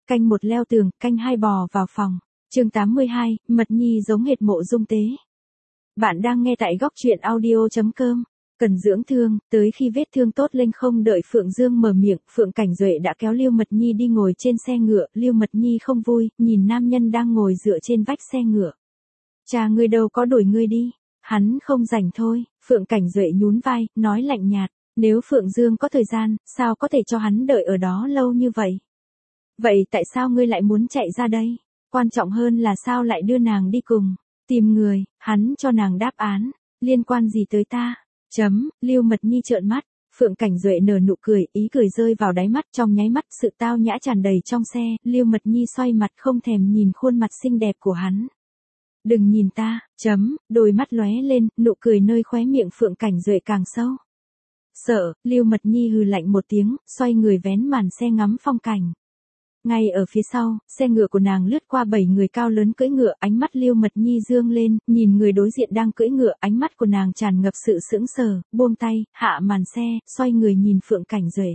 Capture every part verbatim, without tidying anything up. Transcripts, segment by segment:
Canh một leo tường, canh hai bò vào phòng. Chương tám mươi hai, Mật Nhi giống hệt Mộ Dung Tế. Bạn đang nghe tại góc truyện audio chấm com. Cần dưỡng thương, tới khi vết thương tốt lên không đợi Phượng Dương mở miệng, Phượng Cảnh Duệ đã kéo Lưu Mật Nhi đi ngồi trên xe ngựa. Lưu Mật Nhi không vui, nhìn nam nhân đang ngồi dựa trên vách xe ngựa. Cha ngươi đâu có đuổi ngươi đi, hắn không rảnh thôi. Phượng Cảnh Duệ nhún vai, nói lạnh nhạt, nếu Phượng Dương có thời gian, sao có thể cho hắn đợi ở đó lâu như vậy? Vậy tại sao ngươi lại muốn chạy ra đây? Quan trọng hơn là sao lại đưa nàng đi cùng? Tìm người, hắn cho nàng đáp án, liên quan gì tới ta? Chấm, Lưu Mật Nhi trợn mắt, Phượng Cảnh Duệ nở nụ cười, ý cười rơi vào đáy mắt, trong nháy mắt sự tao nhã tràn đầy trong xe, Lưu Mật Nhi xoay mặt không thèm nhìn khuôn mặt xinh đẹp của hắn. Đừng nhìn ta, chấm, đôi mắt lóe lên, nụ cười nơi khóe miệng Phượng Cảnh Duệ càng sâu. Sợ, Lưu Mật Nhi hừ lạnh một tiếng, xoay người vén màn xe ngắm phong cảnh. Ngay ở phía sau, xe ngựa của nàng lướt qua bảy người cao lớn cưỡi ngựa, ánh mắt Lưu Mật Nhi dương lên, nhìn người đối diện đang cưỡi ngựa, ánh mắt của nàng tràn ngập sự sững sờ, buông tay, hạ màn xe, xoay người nhìn Phượng Cảnh Duệ.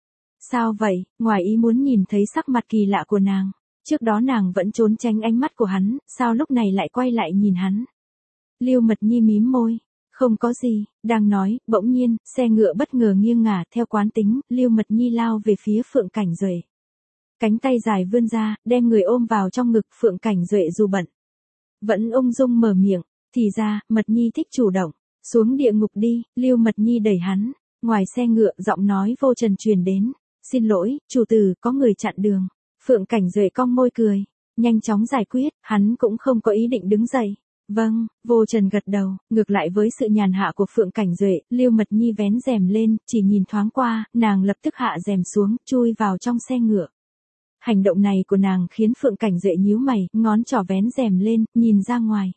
Sao vậy? Ngoài ý muốn nhìn thấy sắc mặt kỳ lạ của nàng. Trước đó nàng vẫn trốn tránh ánh mắt của hắn, sao lúc này lại quay lại nhìn hắn? Lưu Mật Nhi mím môi. Không có gì, đang nói, bỗng nhiên, xe ngựa bất ngờ nghiêng ngả, theo quán tính, Lưu Mật Nhi lao về phía Phượng Cảnh Duệ. Cánh tay dài vươn ra, đem người ôm vào trong ngực. Phượng Cảnh Duệ dù bận, vẫn ung dung mở miệng, thì ra, Mật Nhi thích chủ động. Xuống địa ngục đi, Lưu Mật Nhi đẩy hắn. Ngoài xe ngựa, giọng nói vô trần truyền đến. Xin lỗi, chủ tử, có người chặn đường. Phượng Cảnh Duệ cong môi cười, nhanh chóng giải quyết, hắn cũng không có ý định đứng dậy. Vâng, vô trần gật đầu, ngược lại với sự nhàn hạ của Phượng Cảnh Duệ, Lưu Mật Nhi vén rèm lên, chỉ nhìn thoáng qua, nàng lập tức hạ rèm xuống, chui vào trong xe ngựa. Hành động này của nàng khiến Phượng Cảnh Duệ nhíu mày, ngón trỏ vén rèm lên, nhìn ra ngoài.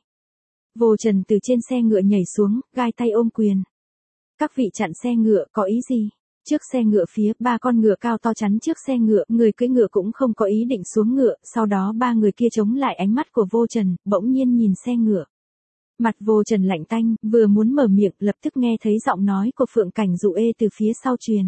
Vô trần từ trên xe ngựa nhảy xuống, gai tay ôm quyền. Các vị chặn xe ngựa, có ý gì? Trước xe ngựa phía, ba con ngựa cao to chắn trước xe ngựa, người cưỡi ngựa cũng không có ý định xuống ngựa, sau đó ba người kia chống lại ánh mắt của Vô Trần, bỗng nhiên nhìn xe ngựa. Mặt Vô Trần lạnh tanh, vừa muốn mở miệng, lập tức nghe thấy giọng nói của Phượng Cảnh Duệ từ phía sau truyền.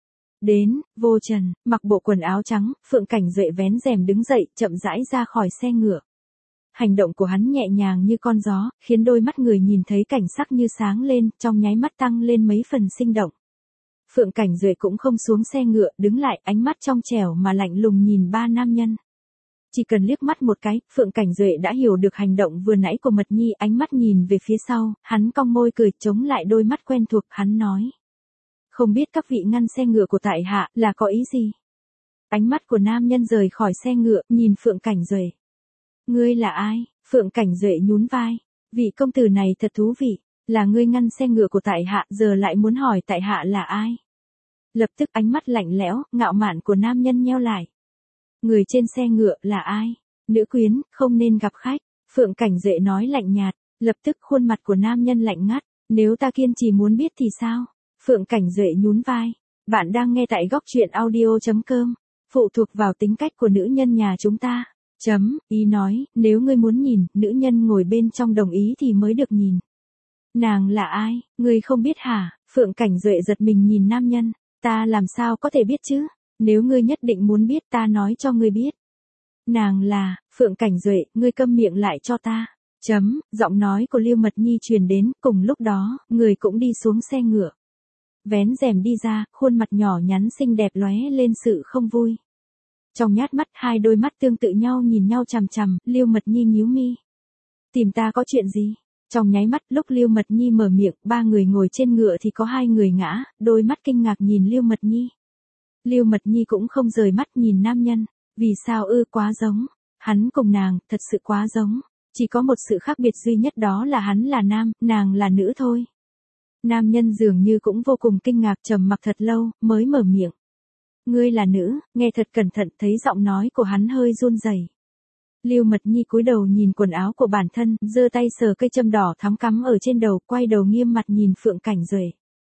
Đến, Vô Trần, mặc bộ quần áo trắng, Phượng Cảnh Duệ vén rèm đứng dậy, chậm rãi ra khỏi xe ngựa. Hành động của hắn nhẹ nhàng như con gió, khiến đôi mắt người nhìn thấy cảnh sắc như sáng lên, trong nháy mắt tăng lên mấy phần sinh động. Phượng Cảnh Duệ cũng không xuống xe ngựa, đứng lại, ánh mắt trong trẻo mà lạnh lùng nhìn ba nam nhân. Chỉ cần liếc mắt một cái, Phượng Cảnh Duệ đã hiểu được hành động vừa nãy của Mật Nhi, ánh mắt nhìn về phía sau, hắn cong môi cười, chống lại đôi mắt quen thuộc, hắn nói. Không biết các vị ngăn xe ngựa của tại hạ, là có ý gì? Ánh mắt của nam nhân rời khỏi xe ngựa, nhìn Phượng Cảnh Duệ. Ngươi là ai? Phượng Cảnh Duệ nhún vai. Vị công tử này thật thú vị, là ngươi ngăn xe ngựa của tại hạ, giờ lại muốn hỏi tại hạ là ai? Lập tức ánh mắt lạnh lẽo, ngạo mạn của nam nhân nheo lại. Người trên xe ngựa là ai? Nữ quyến, không nên gặp khách. Phượng Cảnh Duệ nói lạnh nhạt, lập tức khuôn mặt của nam nhân lạnh ngắt. Nếu ta kiên trì muốn biết thì sao? Phượng Cảnh Duệ nhún vai. Bạn đang nghe tại góc truyện audio chấm com. Phụ thuộc vào tính cách của nữ nhân nhà chúng ta. Chấm, ý nói, nếu ngươi muốn nhìn, nữ nhân ngồi bên trong đồng ý thì mới được nhìn. Nàng là ai? Ngươi không biết hả? Phượng Cảnh Duệ giật mình nhìn nam nhân. Ta làm sao có thể biết chứ? Nếu ngươi nhất định muốn biết ta nói cho ngươi biết. Nàng là, Phượng Cảnh Duệ, ngươi câm miệng lại cho ta. Chấm, giọng nói của Lưu Mật Nhi truyền đến, cùng lúc đó, người cũng đi xuống xe ngựa. Vén rèm đi ra, khuôn mặt nhỏ nhắn xinh đẹp lóe lên sự không vui. Trong nhát mắt, hai đôi mắt tương tự nhau nhìn nhau chằm chằm, Lưu Mật Nhi nhíu mi. Tìm ta có chuyện gì? Trong nháy mắt, lúc Lưu Mật Nhi mở miệng, ba người ngồi trên ngựa thì có hai người ngã, đôi mắt kinh ngạc nhìn Lưu Mật Nhi. Lưu Mật Nhi cũng không rời mắt nhìn nam nhân, vì sao ư, quá giống. Hắn cùng nàng, thật sự quá giống. Chỉ có một sự khác biệt duy nhất, đó là hắn là nam, nàng là nữ thôi. Nam nhân dường như cũng vô cùng kinh ngạc, trầm mặc thật lâu, mới mở miệng. Ngươi là nữ, nghe thật cẩn thận, thấy giọng nói của hắn hơi run rẩy. Lưu Mật Nhi cúi đầu nhìn quần áo của bản thân, giơ tay sờ cây châm đỏ thắm cắm ở trên đầu, quay đầu nghiêm mặt nhìn Phượng Cảnh Duệ.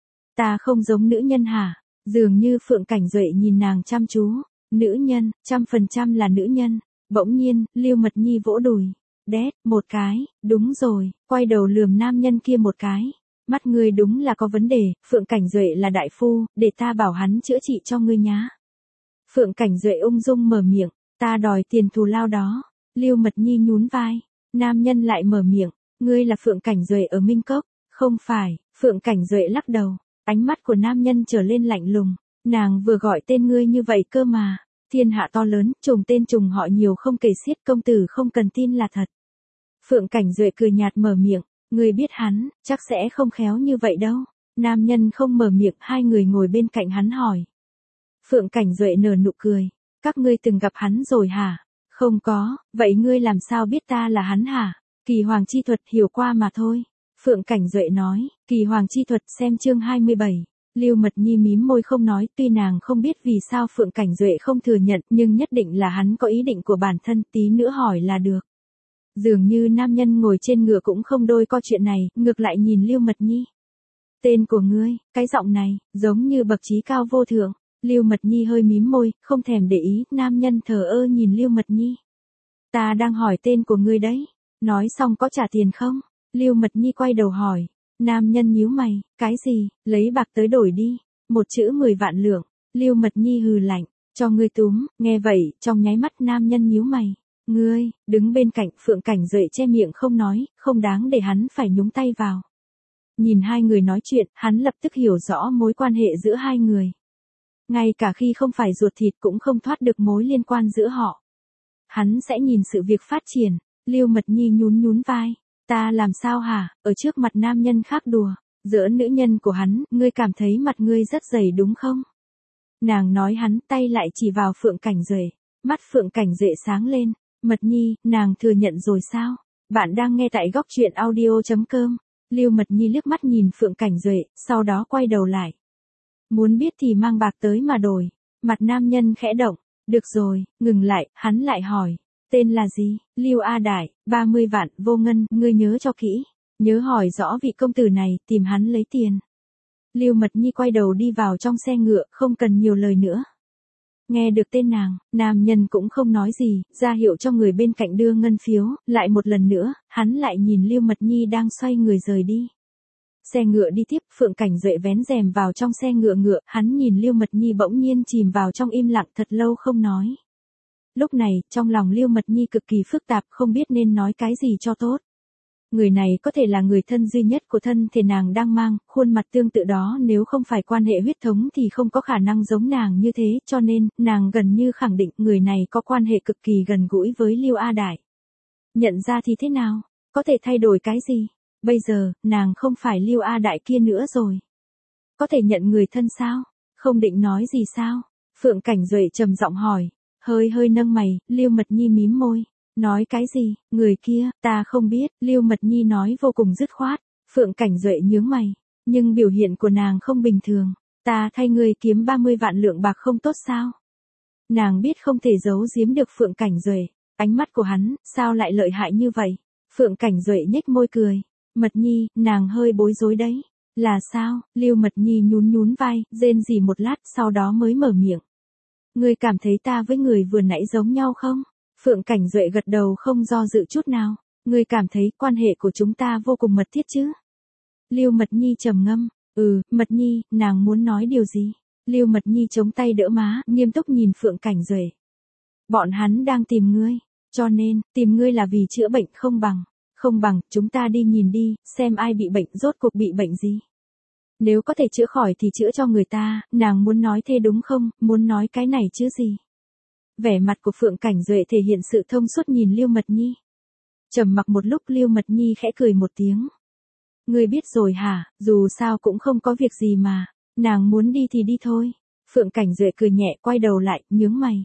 Ta không giống nữ nhân hả? Dường như Phượng Cảnh Duệ nhìn nàng chăm chú. Nữ nhân, trăm phần trăm là nữ nhân. Bỗng nhiên, Lưu Mật Nhi vỗ đùi. Đét, một cái, đúng rồi, quay đầu lườm nam nhân kia một cái. Mắt ngươi đúng là có vấn đề, Phượng Cảnh Duệ là đại phu, để ta bảo hắn chữa trị cho ngươi nhá. Phượng Cảnh Duệ ung dung mở miệng, Ta đòi tiền thù lao đó. Lưu Mật Nhi nhún vai. Nam nhân lại mở miệng. Ngươi là Phượng Cảnh Duệ ở Minh Cốc. Không phải. Phượng Cảnh Duệ lắc đầu. Ánh mắt của nam nhân trở lên lạnh lùng. Nàng vừa gọi tên ngươi như vậy cơ mà. Thiên hạ to lớn, trùng tên trùng họ nhiều không kể xiết, công tử không cần tin là thật. Phượng Cảnh Duệ cười nhạt mở miệng. Ngươi biết hắn, chắc sẽ không khéo như vậy đâu. Nam nhân không mở miệng, hai người ngồi bên cạnh hắn hỏi. Phượng Cảnh Duệ nở nụ cười. Các ngươi từng gặp hắn rồi hả? Không có, vậy ngươi làm sao biết ta là hắn hả? Kỳ Hoàng chi thuật hiểu qua mà thôi. Phượng Cảnh Duệ nói, Kỳ Hoàng chi thuật xem chương hai mươi bảy. Lưu Mật Nhi mím môi không nói, tuy nàng không biết vì sao Phượng Cảnh Duệ không thừa nhận, nhưng nhất định là hắn có ý định của bản thân, tí nữa hỏi là được. Dường như nam nhân ngồi trên ngựa cũng không đôi co chuyện này, ngược lại nhìn Lưu Mật Nhi. Tên của ngươi, cái giọng này, giống như bậc trí cao vô thượng. Lưu Mật Nhi hơi mím môi, không thèm để ý, nam nhân thờ ơ nhìn Lưu Mật Nhi. Ta đang hỏi tên của ngươi đấy. Nói xong có trả tiền không? Lưu Mật Nhi quay đầu hỏi. Nam nhân nhíu mày, cái gì, lấy bạc tới đổi đi. Một chữ mười vạn lượng. Lưu Mật Nhi hừ lạnh, cho ngươi túm, nghe vậy, trong nháy mắt nam nhân nhíu mày. Ngươi, đứng bên cạnh Phượng Cảnh Duệ che miệng không nói, không đáng để hắn phải nhúng tay vào. Nhìn hai người nói chuyện, hắn lập tức hiểu rõ mối quan hệ giữa hai người. Ngay cả khi không phải ruột thịt cũng không thoát được mối liên quan giữa họ. Hắn sẽ nhìn sự việc phát triển. Lưu Mật Nhi nhún nhún vai. Ta làm sao hả, ở trước mặt nam nhân khác đùa, giỡn nữ nhân của hắn, ngươi cảm thấy mặt ngươi rất dày đúng không? Nàng nói hắn tay lại chỉ vào Phượng Cảnh Duệ. Mắt Phượng Cảnh Duệ sáng lên. Mật Nhi, nàng thừa nhận rồi sao? Bạn đang nghe tại góc truyện audio chấm com. Lưu Mật Nhi liếc mắt nhìn Phượng Cảnh Duệ, sau đó quay đầu lại. Muốn biết thì mang bạc tới mà đổi. Mặt nam nhân khẽ động. Được rồi, ngừng lại, hắn lại hỏi. Tên là gì? Lưu A Đại, ba mươi vạn, vô ngân, ngươi nhớ cho kỹ. Nhớ hỏi rõ vị công tử này, tìm hắn lấy tiền. Lưu Mật Nhi quay đầu đi vào trong xe ngựa, không cần nhiều lời nữa. Nghe được tên nàng, nam nhân cũng không nói gì, ra hiệu cho người bên cạnh đưa ngân phiếu, lại một lần nữa, hắn lại nhìn Lưu Mật Nhi đang xoay người rời đi. Xe ngựa đi tiếp, Phượng Cảnh Duệ vén rèm vào trong xe ngựa ngựa, hắn nhìn Lưu Mật Nhi bỗng nhiên chìm vào trong im lặng thật lâu không nói. Lúc này, trong lòng Lưu Mật Nhi cực kỳ phức tạp, không biết nên nói cái gì cho tốt. Người này có thể là người thân duy nhất của thân thể nàng đang mang, khuôn mặt tương tự đó nếu không phải quan hệ huyết thống thì không có khả năng giống nàng như thế, cho nên, nàng gần như khẳng định người này có quan hệ cực kỳ gần gũi với Lưu A Đại. Nhận ra thì thế nào? Có thể thay đổi cái gì? Bây giờ, nàng không phải Lưu A Đại kia nữa rồi. Có thể nhận người thân sao? Không định nói gì sao? Phượng Cảnh Duệ trầm giọng hỏi. Hơi hơi nâng mày, Lưu Mật Nhi mím môi. Nói cái gì, người kia, ta không biết, Lưu Mật Nhi nói vô cùng dứt khoát. Phượng Cảnh Duệ nhướng mày. Nhưng biểu hiện của nàng không bình thường. Ta thay ngươi kiếm ba mươi vạn lượng bạc không tốt sao? Nàng biết không thể giấu giếm được Phượng Cảnh Duệ. Ánh mắt của hắn, sao lại lợi hại như vậy? Phượng Cảnh Duệ nhếch môi cười. Mật Nhi, nàng hơi bối rối đấy. Là sao? Lưu Mật Nhi nhún nhún vai, rên rỉ một lát, sau đó mới mở miệng. Ngươi cảm thấy ta với người vừa nãy giống nhau không? Phượng Cảnh Duệ gật đầu không do dự chút nào. Ngươi cảm thấy quan hệ của chúng ta vô cùng mật thiết chứ? Lưu Mật Nhi trầm ngâm. Ừ, Mật Nhi, nàng muốn nói điều gì? Lưu Mật Nhi chống tay đỡ má, nghiêm túc nhìn Phượng Cảnh Duệ. Bọn hắn đang tìm ngươi. Cho nên, tìm ngươi là vì chữa bệnh không bằng. Không bằng, chúng ta đi nhìn đi, xem ai bị bệnh, rốt cuộc bị bệnh gì. Nếu có thể chữa khỏi thì chữa cho người ta, nàng muốn nói thế đúng không, muốn nói cái này chứ gì. Vẻ mặt của Phượng Cảnh Duệ thể hiện sự thông suốt nhìn Lưu Mật Nhi. Trầm mặc một lúc Lưu Mật Nhi khẽ cười một tiếng. Ngươi biết rồi hả, dù sao cũng không có việc gì mà, nàng muốn đi thì đi thôi. Phượng Cảnh Duệ cười nhẹ quay đầu lại, nhướng mày.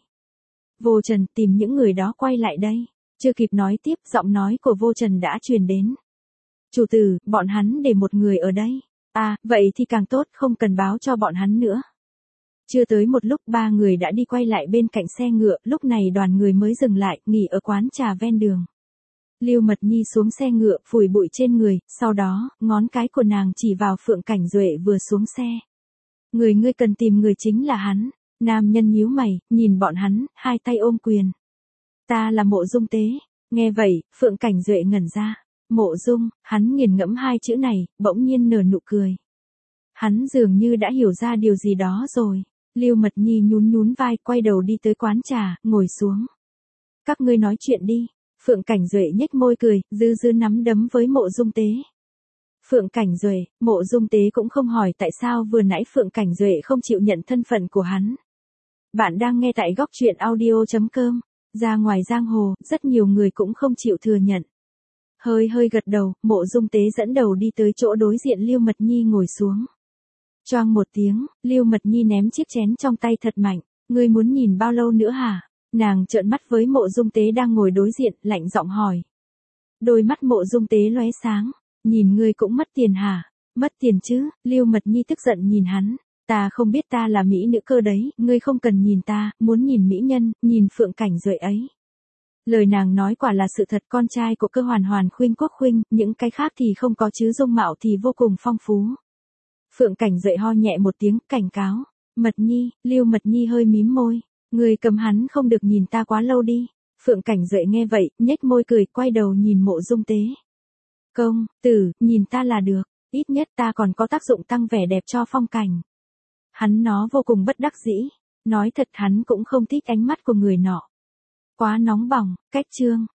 Vô Trần tìm những người đó quay lại đây. Chưa kịp nói tiếp, giọng nói của Vô Trần đã truyền đến. Chủ tử, bọn hắn để một người ở đây. À, vậy thì càng tốt, không cần báo cho bọn hắn nữa. Chưa tới một lúc ba người đã đi quay lại bên cạnh xe ngựa, lúc này đoàn người mới dừng lại, nghỉ ở quán trà ven đường. Lưu Mật Nhi xuống xe ngựa, phủi bụi trên người, sau đó, ngón cái của nàng chỉ vào Phượng Cảnh Duệ vừa xuống xe. Người ngươi cần tìm người chính là hắn. Nam nhân nhíu mày, nhìn bọn hắn, hai tay ôm quyền. Ta là Mộ Dung Tế. Nghe vậy, Phượng Cảnh Duệ ngẩn ra. Mộ Dung, hắn nghiền ngẫm hai chữ này, bỗng nhiên nở nụ cười. Hắn dường như đã hiểu ra điều gì đó rồi. Lưu Mật Nhi nhún nhún vai, quay đầu đi tới quán trà, ngồi xuống. các ngươi nói chuyện đi. Phượng Cảnh Duệ nhếch môi cười, dư dư nắm đấm với Mộ Dung Tế. Phượng Cảnh Duệ, Mộ Dung Tế cũng không hỏi tại sao vừa nãy Phượng Cảnh Duệ không chịu nhận thân phận của hắn. Bạn đang nghe tại góc truyện audio.com. Ra ngoài giang hồ, rất nhiều người cũng không chịu thừa nhận. Hơi hơi gật đầu, Mộ Dung Tế dẫn đầu đi tới chỗ đối diện Lưu Mật Nhi ngồi xuống. Choang một tiếng, Lưu Mật Nhi ném chiếc chén trong tay thật mạnh. Ngươi muốn nhìn bao lâu nữa hả? Nàng trợn mắt với Mộ Dung Tế đang ngồi đối diện, lạnh giọng hỏi. Đôi mắt Mộ Dung Tế lóe sáng. Nhìn ngươi cũng mất tiền hả? Mất tiền chứ? Lưu Mật Nhi tức giận nhìn hắn. Ta không biết ta là mỹ nữ cơ đấy, ngươi không cần nhìn ta, muốn nhìn mỹ nhân, nhìn Phượng Cảnh Duệ ấy. Lời nàng nói quả là sự thật, con trai của Cơ Hoàn Hoàn khuynh quốc khuynh, những cái khác thì không có chứ dung mạo thì vô cùng phong phú. Phượng Cảnh Duệ ho nhẹ một tiếng, cảnh cáo. Mật Nhi, Lưu Mật Nhi hơi mím môi. Ngươi cầm hắn không được nhìn ta quá lâu đi. Phượng Cảnh Duệ nghe vậy, nhếch môi cười, quay đầu nhìn Mộ Dung Tế. Công, tử, nhìn ta là được, ít nhất ta còn có tác dụng tăng vẻ đẹp cho phong cảnh. Hắn nó vô cùng bất đắc dĩ. Nói thật hắn cũng không thích ánh mắt của người nọ. Quá nóng bỏng, cách chương.